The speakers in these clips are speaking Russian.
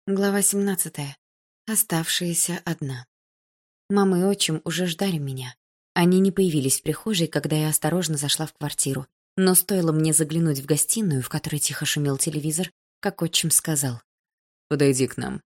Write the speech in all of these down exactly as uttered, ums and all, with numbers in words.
Глава семнадцатая. Оставшаяся одна. Мама и отчим уже ждали меня. Они не появились в прихожей, когда я осторожно зашла в квартиру. Но стоило мне заглянуть в гостиную, в которой тихо шумел телевизор, как отчим сказал: «Подойди к нам».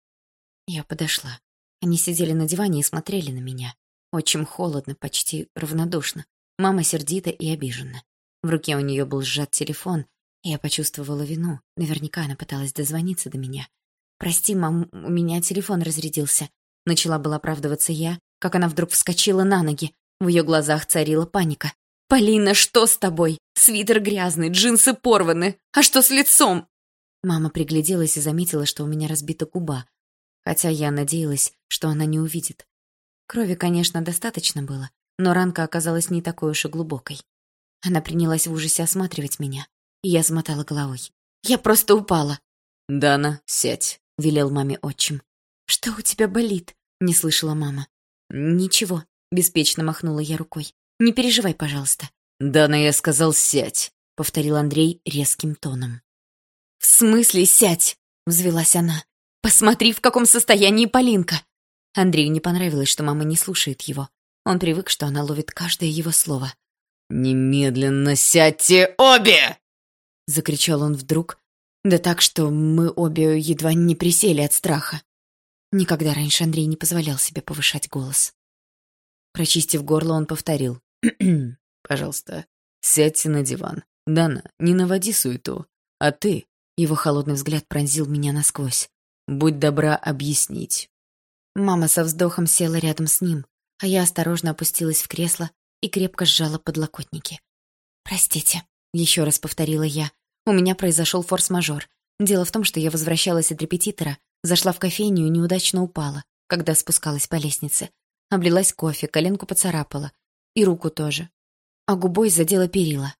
Я подошла. Они сидели на диване и смотрели на меня. Отчим холодно, почти равнодушно. Мама сердита и обижена. В руке у нее был сжат телефон, и я почувствовала вину. Наверняка она пыталась дозвониться до меня. «Прости, мам, у меня телефон разрядился». Начала была оправдываться я, как она вдруг вскочила на ноги. В ее глазах царила паника. «Полина, что с тобой? Свитер грязный, джинсы порваны. А что с лицом?» Мама пригляделась и заметила, что у меня разбита губа. Хотя я надеялась, что она не увидит. Крови, конечно, достаточно было, но ранка оказалась не такой уж и глубокой. Она принялась в ужасе осматривать меня, и я замотала головой. «Я просто упала». «Дана, сядь», — велел маме отчим. «Что у тебя болит?» — не слышала мама. «Ничего», — беспечно махнула я рукой. «Не переживай, пожалуйста». «Дана, я сказал, сядь», — повторил Андрей резким тоном. «В смысле сядь?» — взвилась она. «Посмотри, в каком состоянии Полинка!» Андрею не понравилось, что мама не слушает его. Он привык, что она ловит каждое его слово. «Немедленно сядьте обе!» — закричал он вдруг, да так, что мы обе едва не присели от страха. Никогда раньше Андрей не позволял себе повышать голос. Прочистив горло, он повторил. «Пожалуйста, сядьте на диван. Дана, не наводи суету. А ты...» Его холодный взгляд пронзил меня насквозь. «Будь добра объяснить». Мама со вздохом села рядом с ним, а я осторожно опустилась в кресло и крепко сжала подлокотники. «Простите», — еще раз повторила я. «У меня произошел форс-мажор. Дело в том, что я возвращалась от репетитора, зашла в кофейню и неудачно упала, когда спускалась по лестнице. Облилась кофе, коленку поцарапала. И руку тоже. А губой задела перила.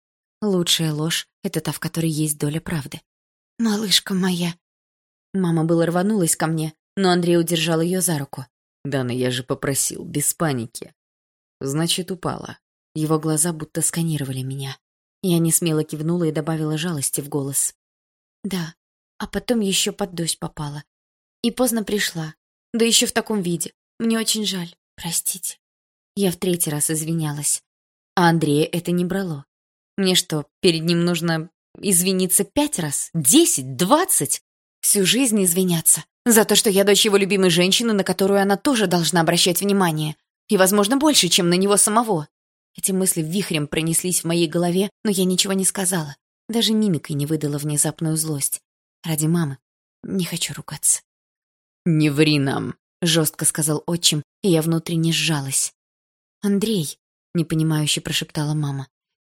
Лучшая ложь — это та, в которой есть доля правды. «Малышка моя». Мама было рванулась ко мне, но Андрей удержал ее за руку. «Дана, я же попросил, без паники». «Значит, упала». Его глаза будто сканировали меня. Я несмело кивнула и добавила жалости в голос. «Да, а потом еще под дождь попала. И поздно пришла. Да еще в таком виде. Мне очень жаль. Простите». Я в третий раз извинялась. А Андрея это не брало. Мне что, перед ним нужно извиниться пять раз? Десять? Двадцать? Всю жизнь извиняться. За то, что я дочь его любимой женщины, на которую она тоже должна обращать внимание. И, возможно, больше, чем на него самого. Эти мысли вихрем пронеслись в моей голове, но я ничего не сказала. Даже мимикой не выдала внезапную злость. Ради мамы не хочу ругаться. «Не ври нам», — жестко сказал отчим, и я внутренне сжалась. «Андрей», — непонимающе прошептала мама.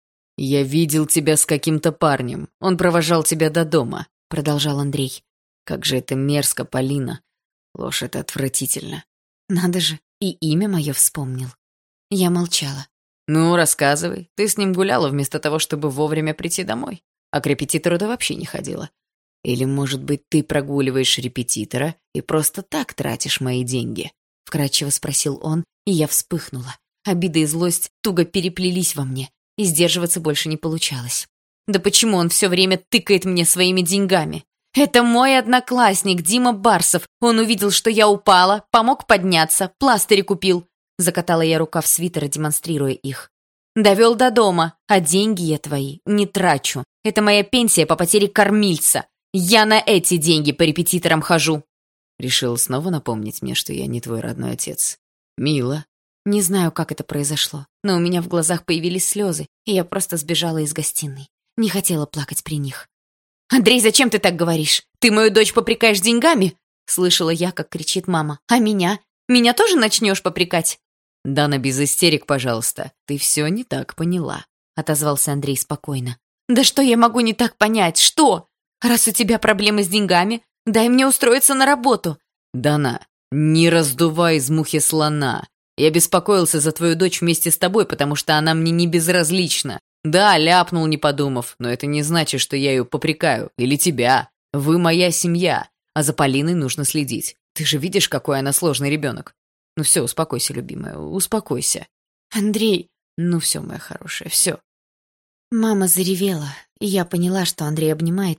«Я видел тебя с каким-то парнем. Он провожал тебя до дома», — продолжал Андрей. «Как же это мерзко, Полина. Ложь — это отвратительно». Надо же, и имя мое вспомнил. Я молчала. «Ну, рассказывай. Ты с ним гуляла вместо того, чтобы вовремя прийти домой. А к репетитору ты вообще не ходила. Или, может быть, ты прогуливаешь репетитора и просто так тратишь мои деньги?» Вкратчиво спросил он, и я вспыхнула. Обида и злость туго переплелись во мне, и сдерживаться больше не получалось. Да почему он все время тыкает мне своими деньгами? Это мой одноклассник Дима Барсов. Он увидел, что я упала, помог подняться, пластыри купил. Закатала я рукав свитера, демонстрируя их. Довел до дома, а деньги я твои не трачу. Это моя пенсия по потере кормильца. Я на эти деньги по репетиторам хожу. Решил снова напомнить мне, что я не твой родной отец. Мило. Не знаю, как это произошло, но у меня в глазах появились слезы, и я просто сбежала из гостиной. Не хотела плакать при них. «Андрей, зачем ты так говоришь? Ты мою дочь попрекаешь деньгами?» Слышала я, как кричит мама. «А меня? Меня тоже начнешь попрекать?» «Дана, без истерик, пожалуйста. Ты все не так поняла», — отозвался Андрей спокойно. «Да что я могу не так понять? Что? Раз у тебя проблемы с деньгами, дай мне устроиться на работу». «Дана, не раздувай из мухи слона. Я беспокоился за твою дочь вместе с тобой, потому что она мне не безразлична. Да, ляпнул, не подумав, но это не значит, что я ее попрекаю. Или тебя. Вы моя семья, а за Полиной нужно следить. Ты же видишь, какой она сложный ребенок. Ну все, успокойся, любимая, успокойся». «Андрей...» «Ну все, моя хорошая, все». Мама заревела, и я поняла, что Андрей обнимает ее,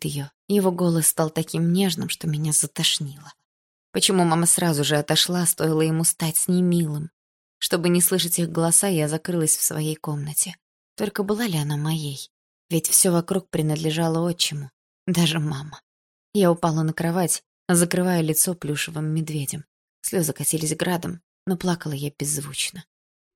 Его голос стал таким нежным, что меня затошнило. Почему мама сразу же отошла, стоило ему стать с ней милым? Чтобы не слышать их голоса, я закрылась в своей комнате. Только была ли она моей? Ведь все вокруг принадлежало отчиму, даже мама. Я упала на кровать, закрывая лицо плюшевым медведем. Слезы катились градом, но плакала я беззвучно.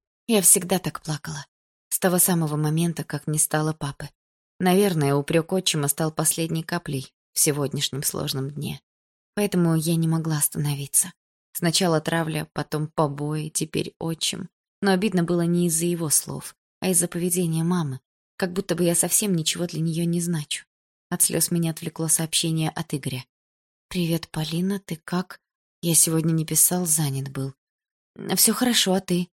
Я всегда так плакала. С того самого момента, как не стало папы. Наверное, упрек отчима стал последней каплей в сегодняшнем сложном дне. Поэтому я не могла остановиться. Сначала травля, потом побои, теперь отчим. Но обидно было не из-за его слов, а из-за поведения мамы, как будто бы я совсем ничего для нее не значу. От слез меня отвлекло сообщение от Игоря. «Привет, Полина, ты как? Я сегодня не писал, занят был». «Все хорошо, а ты?»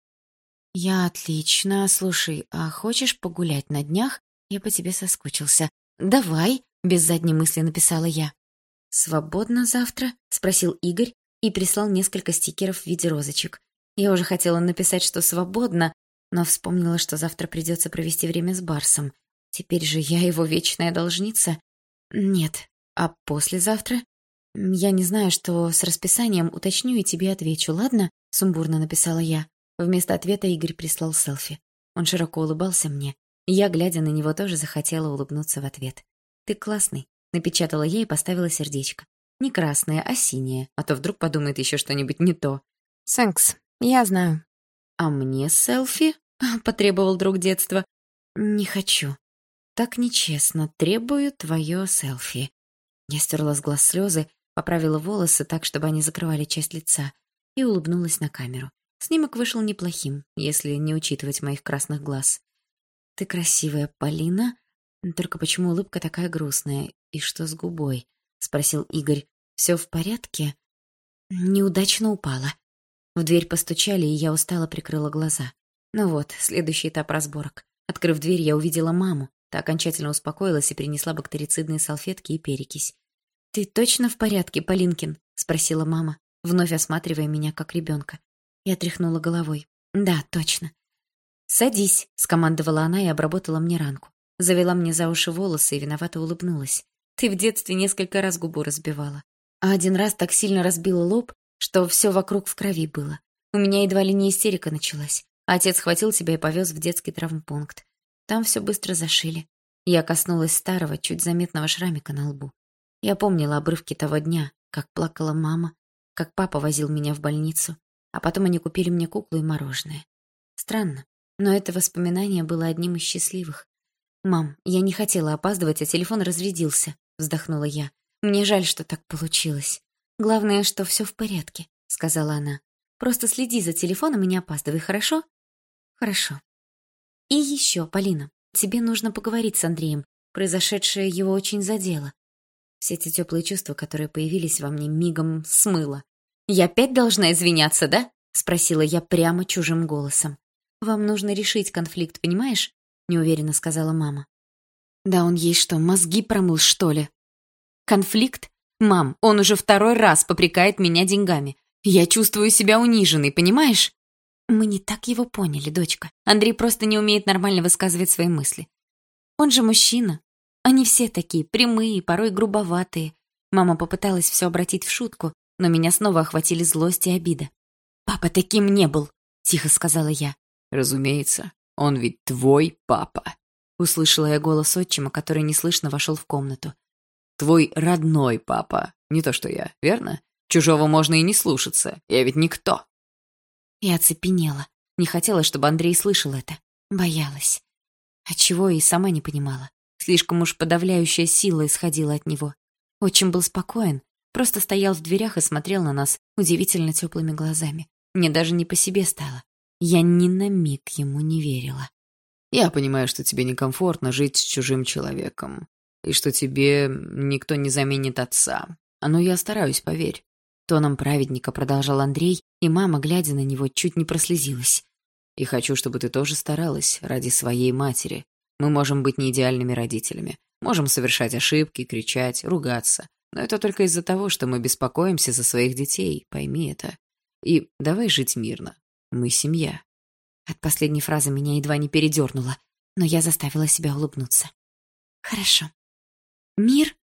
«Я отлично. Слушай, а хочешь погулять на днях? Я по тебе соскучился». «Давай», — без задней мысли написала я. «Свободно завтра?» — спросил Игорь и прислал несколько стикеров в виде розочек. Я уже хотела написать, что свободно, но вспомнила, что завтра придется провести время с Барсом. Теперь же я его вечная должница. Нет, а послезавтра? Я не знаю, что с расписанием, уточню и тебе отвечу, ладно? Сумбурно написала я. Вместо ответа Игорь прислал селфи. Он широко улыбался мне, и я, глядя на него, тоже захотела улыбнуться в ответ. «Ты классный», — напечатала я и поставила сердечко. Не красное, а синее, а то вдруг подумает еще что-нибудь не то. «Тhanks, я знаю». «А мне селфи?» — потребовал друг детства. «Не хочу. Так нечестно. Требую твое селфи». Я стерла с глаз слезы, поправила волосы так, чтобы они закрывали часть лица, и улыбнулась на камеру. Снимок вышел неплохим, если не учитывать моих красных глаз. «Ты красивая, Полина. Только почему улыбка такая грустная? И что с губой?» — спросил Игорь. «Все в порядке?» «Неудачно упала». В дверь постучали, и я устало прикрыла глаза. Ну вот, следующий этап разборок. Открыв дверь, я увидела маму. Та окончательно успокоилась и принесла бактерицидные салфетки и перекись. «Ты точно в порядке, Полинкин?» — спросила мама, вновь осматривая меня как ребенка. Я тряхнула головой. «Да, точно». «Садись», — скомандовала она и обработала мне ранку. Завела мне за уши волосы и виновато улыбнулась. «Ты в детстве несколько раз губу разбивала. А один раз так сильно разбила лоб, что все вокруг в крови было. У меня едва ли не истерика началась. Отец схватил тебя и повез в детский травмпункт. Там все быстро зашили. Я коснулась старого, чуть заметного шрамика на лбу. Я помнила обрывки того дня, как плакала мама, как папа возил меня в больницу, а потом они купили мне куклу и мороженое. Странно, но это воспоминание было одним из счастливых. «Мам, я не хотела опаздывать, а телефон разрядился», — вздохнула я. «Мне жаль, что так получилось. Главное, что все в порядке», — сказала она. «Просто следи за телефоном и не опаздывай, хорошо?» «Хорошо». «И еще, Полина, тебе нужно поговорить с Андреем. Произошедшее его очень задело». Все эти теплые чувства, которые появились во мне, мигом смыло. «Я опять должна извиняться, да?» — спросила я прямо чужим голосом. «Вам нужно решить конфликт, понимаешь?» — неуверенно сказала мама. «Да он ей что, мозги промыл, что ли?» «Конфликт? Мам, он уже второй раз попрекает меня деньгами. Я чувствую себя униженной, понимаешь?» «Мы не так его поняли, дочка. Андрей просто не умеет нормально высказывать свои мысли. Он же мужчина. Они все такие, прямые, порой грубоватые». Мама попыталась все обратить в шутку, но меня снова охватили злость и обида. «Папа таким не был», — тихо сказала я. «Разумеется, он ведь твой папа», — услышала я голос отчима, который неслышно вошел в комнату. «Твой родной папа, не то что я, верно? Чужого можно и не слушаться, я ведь никто». Я оцепенела. Не хотела, чтобы Андрей слышал это. Боялась. Отчего и сама не понимала. Слишком уж подавляющая сила исходила от него. Отчим был спокоен, просто стоял в дверях и смотрел на нас удивительно теплыми глазами. Мне даже не по себе стало. Я ни на миг ему не верила. «Я понимаю, что тебе некомфортно жить с чужим человеком, и что тебе никто не заменит отца. Но я стараюсь, поверь». Тоном праведника продолжал Андрей, и мама, глядя на него, чуть не прослезилась. «И хочу, чтобы ты тоже старалась ради своей матери. Мы можем быть не идеальными родителями, можем совершать ошибки, кричать, ругаться. Но это только из-за того, что мы беспокоимся за своих детей, пойми это. И давай жить мирно. Мы семья». От последней фразы меня едва не передернуло, но я заставила себя улыбнуться. «Хорошо». «Мир?»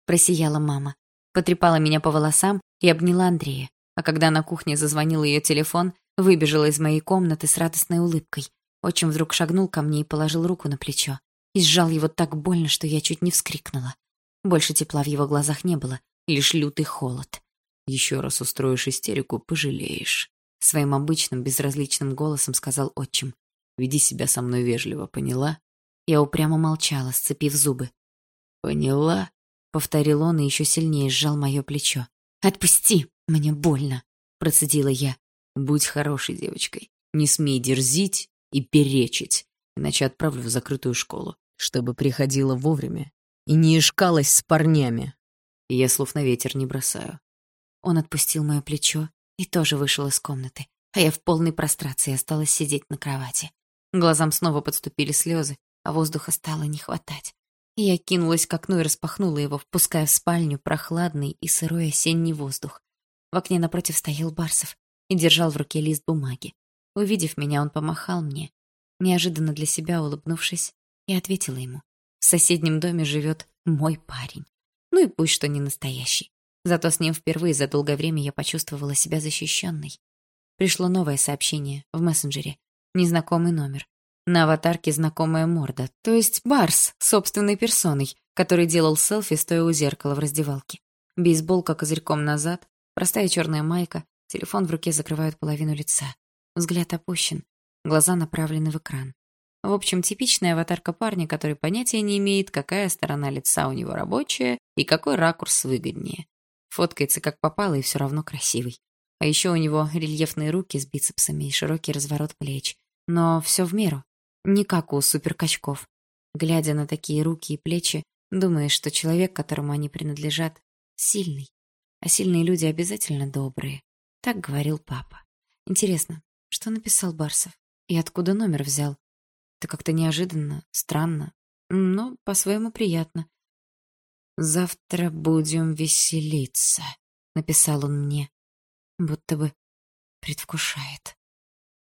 просияла мама. Потрепала меня по волосам и обняла Андрея. А когда на кухне зазвонил ее телефон, выбежала из моей комнаты с радостной улыбкой. Отчим вдруг шагнул ко мне и положил руку на плечо. И сжал его так больно, что я чуть не вскрикнула. Больше тепла в его глазах не было, лишь лютый холод. «Еще раз устроишь истерику, пожалеешь», — своим обычным безразличным голосом сказал отчим. «Веди себя со мной вежливо, поняла?» Я упрямо молчала, сцепив зубы. «Поняла?» — повторил он и еще сильнее сжал мое плечо. «Отпусти! Мне больно!» — процедила я. «Будь хорошей девочкой. Не смей дерзить и перечить, иначе отправлю в закрытую школу, чтобы приходила вовремя и не ишкалась с парнями. И я слов на ветер не бросаю». Он отпустил мое плечо и тоже вышел из комнаты, а я в полной прострации осталась сидеть на кровати. Глазам снова подступили слезы, а воздуха стало не хватать. И я кинулась к окну и распахнула его, впуская в спальню прохладный и сырой осенний воздух. В окне напротив стоял Барсов и держал в руке лист бумаги. Увидев меня, он помахал мне. Неожиданно для себя улыбнувшись, я ответила ему. В соседнем доме живет мой парень. Ну и пусть что не настоящий. Зато с ним впервые за долгое время я почувствовала себя защищенной. Пришло новое сообщение в мессенджере. Незнакомый номер. На аватарке знакомая морда, то есть Барс собственной персоной, который делал селфи, стоя у зеркала в раздевалке. Бейсболка козырьком назад, простая черная майка, телефон в руке закрывает половину лица. Взгляд опущен, глаза направлены в экран. В общем, типичная аватарка парня, который понятия не имеет, какая сторона лица у него рабочая и какой ракурс выгоднее. Фоткается как попало и все равно красивый. А еще у него рельефные руки с бицепсами и широкий разворот плеч. Но все в меру. Не как у суперкачков. Глядя на такие руки и плечи, думаешь, что человек, которому они принадлежат, сильный. А сильные люди обязательно добрые. Так говорил папа. Интересно, что написал Барсов? И откуда номер взял? Это как-то неожиданно, странно, но по-своему приятно. «Завтра будем веселиться», — написал он мне, будто бы предвкушает.